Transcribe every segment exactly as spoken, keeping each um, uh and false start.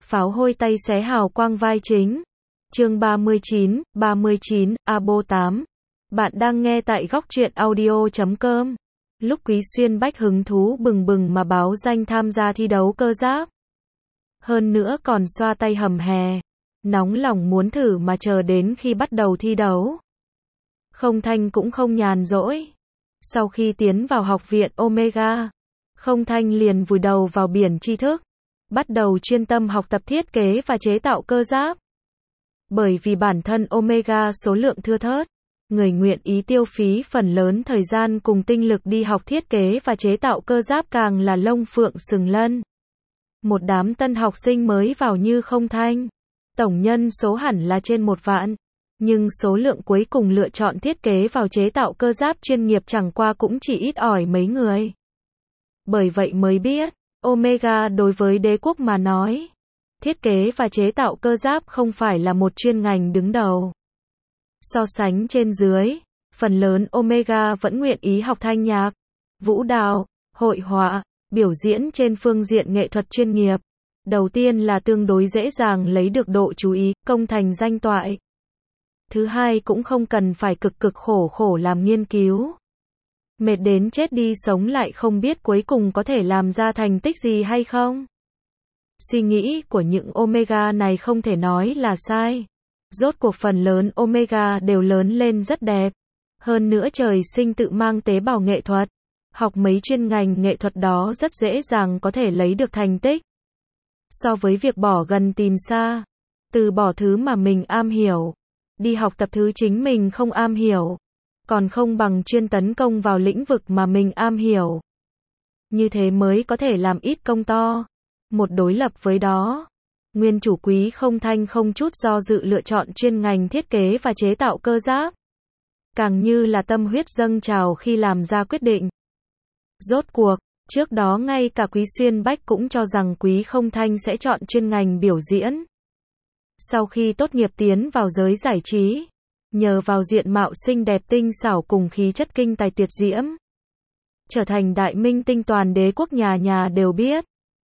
Pháo hôi tay xé hào quang vai chính. Chương ba mươi chín, ba mươi chín, Abo tám. Bạn đang nghe tại góc truyện audio chấm com. Lúc Quý Xuyên Bách hứng thú bừng bừng mà báo danh tham gia thi đấu cơ giáp. Hơn nữa còn xoa tay hầm hè. Nóng lòng muốn thử mà chờ đến khi bắt đầu thi đấu. Không Thanh cũng không nhàn rỗi. Sau khi tiến vào học viện Omega, Không Thanh liền vùi đầu vào biển tri thức. Bắt đầu chuyên tâm học tập thiết kế và chế tạo cơ giáp. Bởi vì bản thân Omega số lượng thưa thớt, người nguyện ý tiêu phí phần lớn thời gian cùng tinh lực đi học thiết kế và chế tạo cơ giáp càng là lông phượng sừng lân. Một đám tân học sinh mới vào như Không Thanh, tổng nhân số hẳn là trên một vạn, nhưng số lượng cuối cùng lựa chọn thiết kế vào chế tạo cơ giáp chuyên nghiệp chẳng qua cũng chỉ ít ỏi mấy người. Bởi vậy mới biết, Omega đối với đế quốc mà nói, thiết kế và chế tạo cơ giáp không phải là một chuyên ngành đứng đầu. So sánh trên dưới, phần lớn Omega vẫn nguyện ý học thanh nhạc, vũ đạo, hội họa, biểu diễn trên phương diện nghệ thuật chuyên nghiệp. Đầu tiên là tương đối dễ dàng lấy được độ chú ý, công thành danh toại. Thứ hai cũng không cần phải cực cực khổ khổ làm nghiên cứu. Mệt đến chết đi sống lại không biết cuối cùng có thể làm ra thành tích gì hay không. Suy nghĩ của những Omega này không thể nói là sai. Rốt cuộc phần lớn Omega đều lớn lên rất đẹp. Hơn nữa trời sinh tự mang tế bào nghệ thuật. Học mấy chuyên ngành nghệ thuật đó rất dễ dàng có thể lấy được thành tích. So với việc bỏ gần tìm xa, từ bỏ thứ mà mình am hiểu, đi học tập thứ chính mình không am hiểu, còn không bằng chuyên tấn công vào lĩnh vực mà mình am hiểu. Như thế mới có thể làm ít công to. Một đối lập với đó, nguyên chủ Quý Không Thanh không chút do dự lựa chọn chuyên ngành thiết kế và chế tạo cơ giáp. Càng như là tâm huyết dâng trào khi làm ra quyết định. Rốt cuộc, trước đó ngay cả Quý Xuyên Bách cũng cho rằng Quý Không Thanh sẽ chọn chuyên ngành biểu diễn. Sau khi tốt nghiệp tiến vào giới giải trí, nhờ vào diện mạo xinh đẹp tinh xảo cùng khí chất kinh tài tuyệt diễm, trở thành đại minh tinh toàn đế quốc nhà nhà đều biết.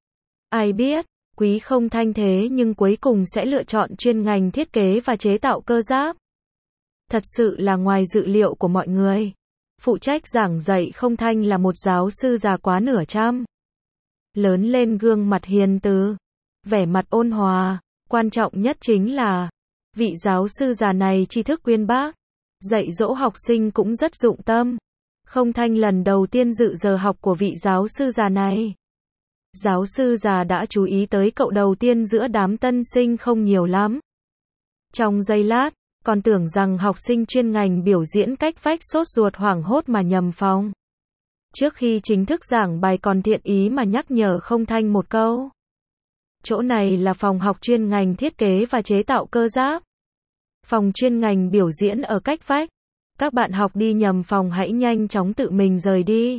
Ai biết, Quý Không Thanh thế nhưng cuối cùng sẽ lựa chọn chuyên ngành thiết kế và chế tạo cơ giáp. Thật sự là ngoài dự liệu của mọi người. Phụ trách giảng dạy Không Thanh là một giáo sư già quá nửa trăm. Lớn lên gương mặt hiền từ, vẻ mặt ôn hòa, quan trọng nhất chính là vị giáo sư già này tri thức uyên bác, dạy dỗ học sinh cũng rất dụng tâm. Không Thanh lần đầu tiên dự giờ học của vị giáo sư già này. Giáo sư già đã chú ý tới cậu đầu tiên giữa đám tân sinh không nhiều lắm. Trong giây lát, còn tưởng rằng học sinh chuyên ngành biểu diễn cách vách sốt ruột hoảng hốt mà nhầm phòng. Trước khi chính thức giảng bài còn thiện ý mà nhắc nhở Không Thanh một câu. Chỗ này là phòng học chuyên ngành thiết kế và chế tạo cơ giáp. Phòng chuyên ngành biểu diễn ở cách vách. Các bạn học đi nhầm phòng hãy nhanh chóng tự mình rời đi.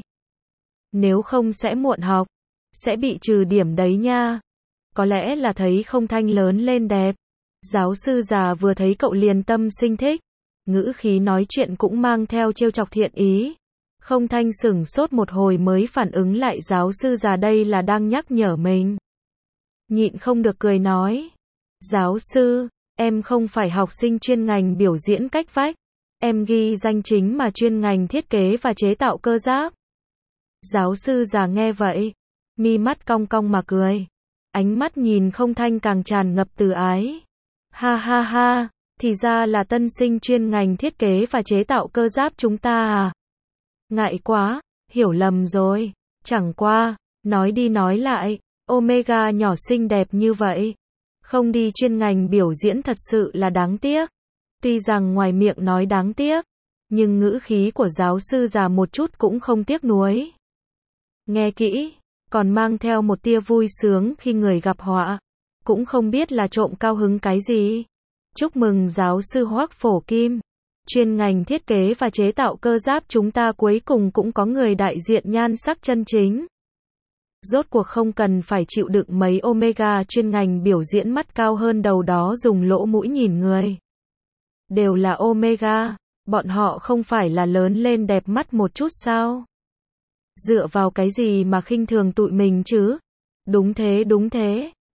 Nếu không sẽ muộn học. Sẽ bị trừ điểm đấy nha. Có lẽ là thấy Không Thanh lớn lên đẹp. Giáo sư già vừa thấy cậu liền tâm sinh thích. Ngữ khí nói chuyện cũng mang theo trêu chọc thiện ý. Không Thanh sửng sốt một hồi mới phản ứng lại giáo sư già đây là đang nhắc nhở mình. Nhịn không được cười nói. Giáo sư, em không phải học sinh chuyên ngành biểu diễn cách vách. Em ghi danh chính mà chuyên ngành thiết kế và chế tạo cơ giáp. Giáo sư già nghe vậy, mi mắt cong cong mà cười. Ánh mắt nhìn Không Thanh càng tràn ngập từ ái. Ha ha ha, thì ra là tân sinh chuyên ngành thiết kế và chế tạo cơ giáp chúng ta à? Ngại quá, hiểu lầm rồi. Chẳng qua, nói đi nói lại, Omega nhỏ xinh đẹp như vậy. Không đi chuyên ngành biểu diễn thật sự là đáng tiếc. Tuy rằng ngoài miệng nói đáng tiếc, nhưng ngữ khí của giáo sư già một chút cũng không tiếc nuối. Nghe kỹ, còn mang theo một tia vui sướng khi người gặp họa. Cũng không biết là trộm cao hứng cái gì. Chúc mừng giáo sư Hoắc Phổ Kim. Chuyên ngành thiết kế và chế tạo cơ giáp chúng ta cuối cùng cũng có người đại diện nhan sắc chân chính. Rốt cuộc không cần phải chịu đựng mấy Omega chuyên ngành biểu diễn mắt cao hơn đầu đó dùng lỗ mũi nhìn người. Đều là Omega, bọn họ không phải là lớn lên đẹp mắt một chút sao? Dựa vào cái gì mà khinh thường tụi mình chứ? Đúng thế đúng thế,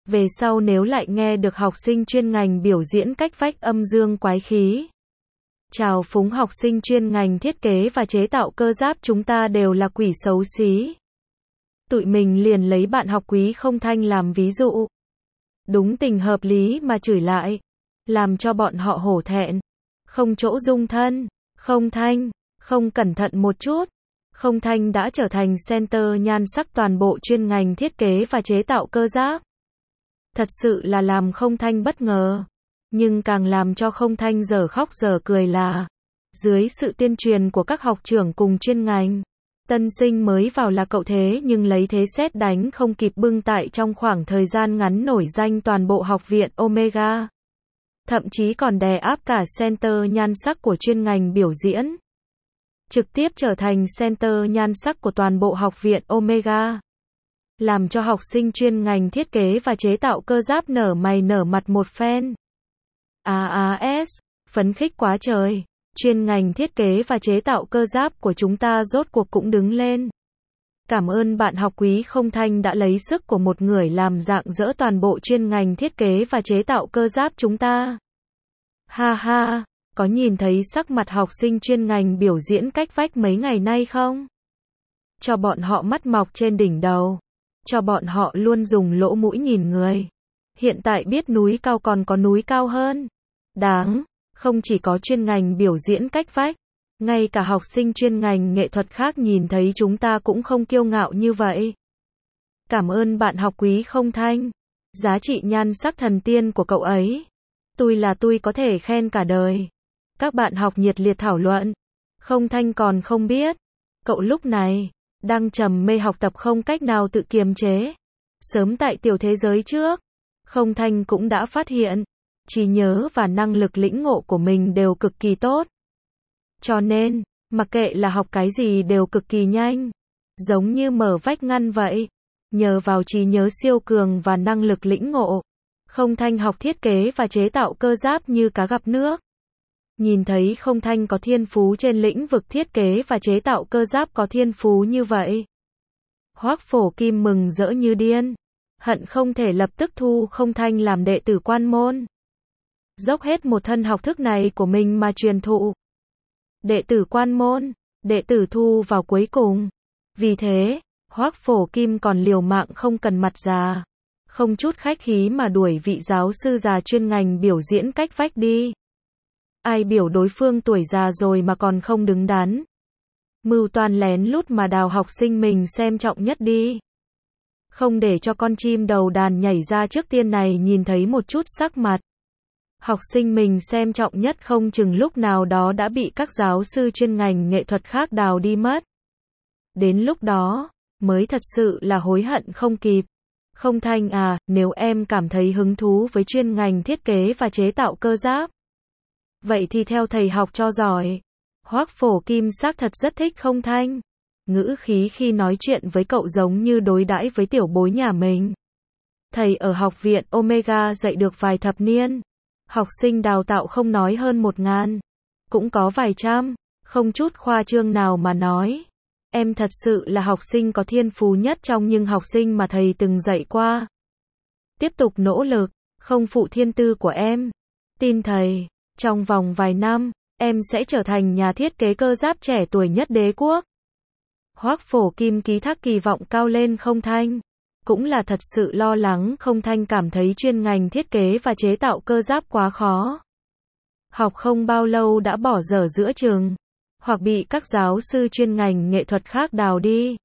Về sau nếu lại nghe được học sinh chuyên ngành biểu diễn cách vách âm dương quái khí, chào phúng học sinh chuyên ngành thiết kế và chế tạo cơ giáp chúng ta đều là quỷ xấu xí, tụi mình liền lấy bạn học Quý Không Thanh làm ví dụ. Đúng tình hợp lý mà chửi lại, làm cho bọn họ hổ thẹn, không chỗ dung thân. Không Thanh, không cẩn thận một chút, Không Thanh đã trở thành center nhan sắc toàn bộ chuyên ngành thiết kế và chế tạo cơ giáp. Thật sự là làm Không Thanh bất ngờ, nhưng càng làm cho Không Thanh dở khóc dở cười là, dưới sự tuyên truyền của các học trưởng cùng chuyên ngành, tân sinh mới vào là cậu thế nhưng lấy thế sét đánh không kịp bưng tại trong khoảng thời gian ngắn nổi danh toàn bộ học viện Omega. Thậm chí còn đè áp cả center nhan sắc của chuyên ngành biểu diễn. Trực tiếp trở thành center nhan sắc của toàn bộ học viện Omega. Làm cho học sinh chuyên ngành thiết kế và chế tạo cơ giáp nở mày nở mặt một phen. a a ét, phấn khích quá trời. Chuyên ngành thiết kế và chế tạo cơ giáp của chúng ta rốt cuộc cũng đứng lên. Cảm ơn bạn học Quý Không Thanh đã lấy sức của một người làm rạng rỡ toàn bộ chuyên ngành thiết kế và chế tạo cơ giáp chúng ta. Ha ha, có nhìn thấy sắc mặt học sinh chuyên ngành biểu diễn cách vách mấy ngày nay không? Cho bọn họ mắt mọc trên đỉnh đầu. Cho bọn họ luôn dùng lỗ mũi nhìn người. Hiện tại biết núi cao còn có núi cao hơn. Đáng, không chỉ có chuyên ngành biểu diễn cách vách, ngay cả học sinh chuyên ngành nghệ thuật khác nhìn thấy chúng ta cũng không kiêu ngạo như vậy. Cảm ơn bạn học Quý Không Thanh. Giá trị nhan sắc thần tiên của cậu ấy. Tôi là tôi có thể khen cả đời. Các bạn học nhiệt liệt thảo luận. Không Thanh còn không biết. Cậu lúc này, đang trầm mê học tập không cách nào tự kiềm chế. Sớm tại tiểu thế giới trước, Không Thanh cũng đã phát hiện, trí nhớ và năng lực lĩnh ngộ của mình đều cực kỳ tốt. Cho nên, mặc kệ là học cái gì đều cực kỳ nhanh. Giống như mở vách ngăn vậy. Nhờ vào trí nhớ siêu cường và năng lực lĩnh ngộ, Không Thanh học thiết kế và chế tạo cơ giáp như cá gặp nước. Nhìn thấy Không Thanh có thiên phú trên lĩnh vực thiết kế và chế tạo cơ giáp có thiên phú như vậy. Hoắc Phổ Kim mừng rỡ như điên. Hận không thể lập tức thu Không Thanh làm đệ tử quan môn. Dốc hết một thân học thức này của mình mà truyền thụ. Đệ tử quan môn, đệ tử thu vào cuối cùng. Vì thế, Hoắc Phổ Kim còn liều mạng không cần mặt già. Không chút khách khí mà đuổi vị giáo sư già chuyên ngành biểu diễn cách vách đi. Ai biểu đối phương tuổi già rồi mà còn không đứng đắn. Mưu toan lén lút mà đào học sinh mình xem trọng nhất đi. Không để cho con chim đầu đàn nhảy ra trước tiên này nhìn thấy một chút sắc mặt. Học sinh mình xem trọng nhất không chừng lúc nào đó đã bị các giáo sư chuyên ngành nghệ thuật khác đào đi mất. Đến lúc đó, mới thật sự là hối hận không kịp. Không Thanh à, nếu em cảm thấy hứng thú với chuyên ngành thiết kế và chế tạo cơ giáp, vậy thì theo thầy học cho giỏi. Hoắc Phổ Kim xác thật rất thích Không Thanh. Ngữ khí khi nói chuyện với cậu giống như đối đãi với tiểu bối nhà mình. Thầy ở học viện Omega dạy được vài thập niên. Học sinh đào tạo không nói hơn một ngàn. Cũng có vài trăm, không chút khoa trương nào mà nói. Em thật sự là học sinh có thiên phú nhất trong những học sinh mà thầy từng dạy qua. Tiếp tục nỗ lực, không phụ thiên tư của em. Tin thầy, trong vòng vài năm, em sẽ trở thành nhà thiết kế cơ giáp trẻ tuổi nhất đế quốc. Hoắc Phổ Kim ký thác kỳ vọng cao lên Không Thanh. Cũng là thật sự lo lắng Không Thanh cảm thấy chuyên ngành thiết kế và chế tạo cơ giáp quá khó. Học không bao lâu đã bỏ dở giữa chừng. Hoặc bị các giáo sư chuyên ngành nghệ thuật khác đào đi.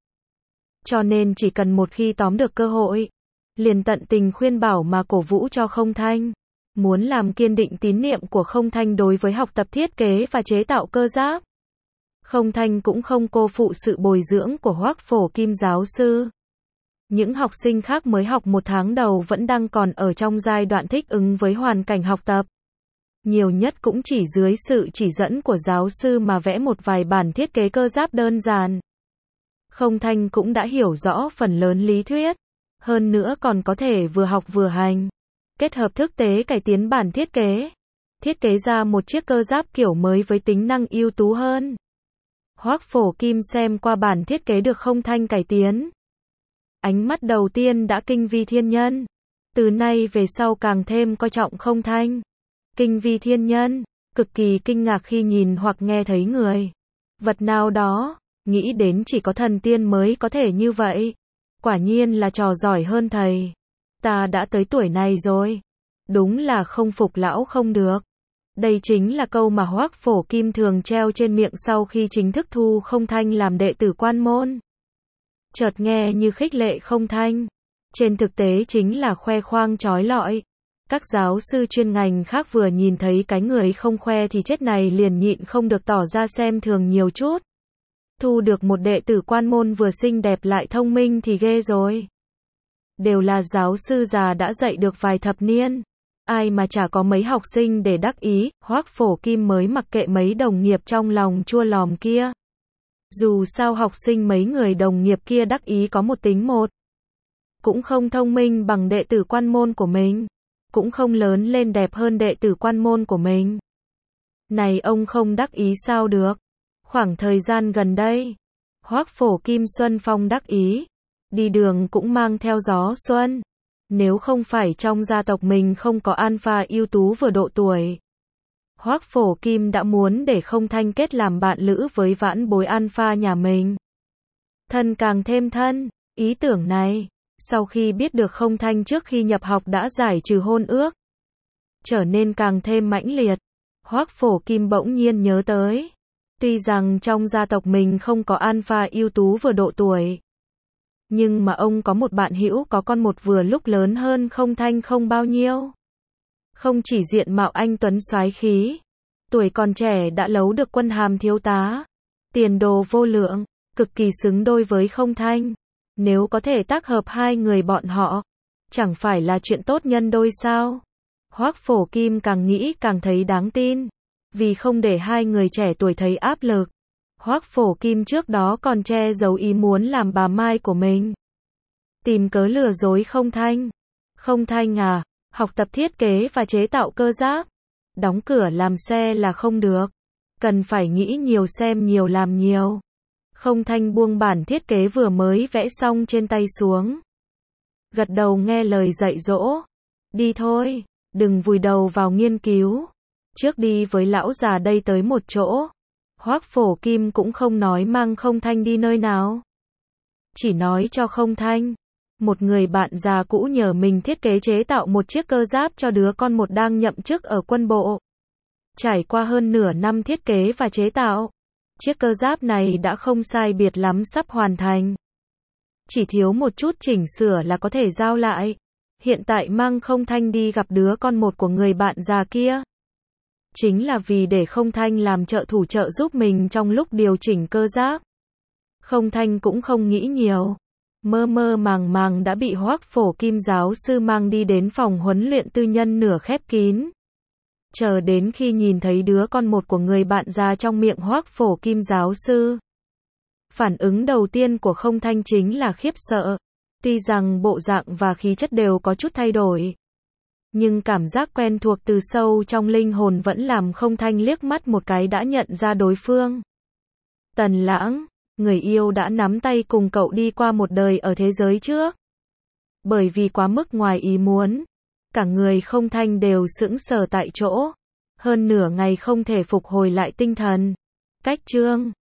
Cho nên chỉ cần một khi tóm được cơ hội, liền tận tình khuyên bảo mà cổ vũ cho Không Thanh. Muốn làm kiên định tín niệm của Không Thanh đối với học tập thiết kế và chế tạo cơ giáp. Không Thanh cũng không cô phụ sự bồi dưỡng của Hoắc Phổ Kim giáo sư. Những học sinh khác mới học một tháng đầu vẫn đang còn ở trong giai đoạn thích ứng với hoàn cảnh học tập. Nhiều nhất cũng chỉ dưới sự chỉ dẫn của giáo sư mà vẽ một vài bản thiết kế cơ giáp đơn giản. Không Thanh cũng đã hiểu rõ phần lớn lý thuyết. Hơn nữa còn có thể vừa học vừa hành. Kết hợp thực tế cải tiến bản thiết kế. Thiết kế ra một chiếc cơ giáp kiểu mới với tính năng ưu tú hơn. Hoắc Phổ Kim xem qua bản thiết kế được Không Thanh cải tiến. Ánh mắt đầu tiên đã kinh vi thiên nhân. Từ nay về sau càng thêm coi trọng Không Thanh. Kinh vi thiên nhân, cực kỳ kinh ngạc khi nhìn hoặc nghe thấy người, vật nào đó, nghĩ đến chỉ có thần tiên mới có thể như vậy. Quả nhiên là trò giỏi hơn thầy. Ta đã tới tuổi này rồi. Đúng là không phục lão không được. Đây chính là câu mà Hoắc Phổ Kim thường treo trên miệng sau khi chính thức thu Không Thanh làm đệ tử quan môn. Chợt nghe như khích lệ Không Thanh, trên thực tế chính là khoe khoang chói lọi. Các giáo sư chuyên ngành khác vừa nhìn thấy cái người không khoe thì chết này liền nhịn không được tỏ ra xem thường nhiều chút. Thu được một đệ tử quan môn vừa xinh đẹp lại thông minh thì ghê rồi. Đều là giáo sư già đã dạy được vài thập niên. Ai mà chả có mấy học sinh để đắc ý, Hoắc Phổ Kim mới mặc kệ mấy đồng nghiệp trong lòng chua lòm kia. Dù sao học sinh mấy người đồng nghiệp kia đắc ý có một tính một. Cũng không thông minh bằng đệ tử quan môn của mình. Cũng không lớn lên đẹp hơn đệ tử quan môn của mình. Này ông không đắc ý sao được. Khoảng thời gian gần đây, Hoắc Phổ Kim Xuân Phong đắc ý. Đi đường cũng mang theo gió xuân. Nếu không phải trong gia tộc mình không có alpha ưu tú vừa độ tuổi, Hoắc Phổ Kim đã muốn để Không Thanh kết làm bạn lữ với vãn bối alpha nhà mình. Thân càng thêm thân, ý tưởng này, sau khi biết được Không Thanh trước khi nhập học đã giải trừ hôn ước, trở nên càng thêm mãnh liệt. Hoắc Phổ Kim bỗng nhiên nhớ tới, tuy rằng trong gia tộc mình không có alpha ưu tú vừa độ tuổi, nhưng mà ông có một bạn hữu có con một vừa lúc lớn hơn Không Thanh không bao nhiêu. Không chỉ diện mạo anh tuấn soái khí, tuổi còn trẻ đã lấu được quân hàm thiếu tá, tiền đồ vô lượng, cực kỳ xứng đôi với Không Thanh. Nếu có thể tác hợp hai người bọn họ, chẳng phải là chuyện tốt nhân đôi sao? Hoắc Phổ Kim càng nghĩ càng thấy đáng tin, vì không để hai người trẻ tuổi thấy áp lực. Hoắc Phổ Kim trước đó còn che giấu ý muốn làm bà Mai của mình. Tìm cớ lừa dối Không Thanh. Không Thanh à, học tập thiết kế và chế tạo cơ giáp. Đóng cửa làm xe là không được. Cần phải nghĩ nhiều xem nhiều làm nhiều. Không Thanh buông bản thiết kế vừa mới vẽ xong trên tay xuống. Gật đầu nghe lời dạy dỗ. Đi thôi, đừng vùi đầu vào nghiên cứu. Trước đi với lão già đây tới một chỗ. Hoắc Phổ Kim cũng không nói mang Không Thanh đi nơi nào. Chỉ nói cho Không Thanh, một người bạn già cũ nhờ mình thiết kế chế tạo một chiếc cơ giáp cho đứa con một đang nhậm chức ở quân bộ. Trải qua hơn nửa năm thiết kế và chế tạo, chiếc cơ giáp này đã không sai biệt lắm sắp hoàn thành. Chỉ thiếu một chút chỉnh sửa là có thể giao lại. Hiện tại mang Không Thanh đi gặp đứa con một của người bạn già kia. Chính là vì để Không Thanh làm trợ thủ trợ giúp mình trong lúc điều chỉnh cơ giáp. Không Thanh cũng không nghĩ nhiều. Mơ mơ màng màng đã bị Hoắc Phổ Kim giáo sư mang đi đến phòng huấn luyện tư nhân nửa khép kín. Chờ đến khi nhìn thấy đứa con một của người bạn già trong miệng Hoắc Phổ Kim giáo sư. Phản ứng đầu tiên của Không Thanh chính là khiếp sợ. Tuy rằng bộ dạng và khí chất đều có chút thay đổi, nhưng cảm giác quen thuộc từ sâu trong linh hồn vẫn làm Không Thanh liếc mắt một cái đã nhận ra đối phương. Tần Lãng, người yêu đã nắm tay cùng cậu đi qua một đời ở thế giới trước. Bởi vì quá mức ngoài ý muốn, cả người Không Thanh đều sững sờ tại chỗ, hơn nửa ngày không thể phục hồi lại tinh thần. Cách chương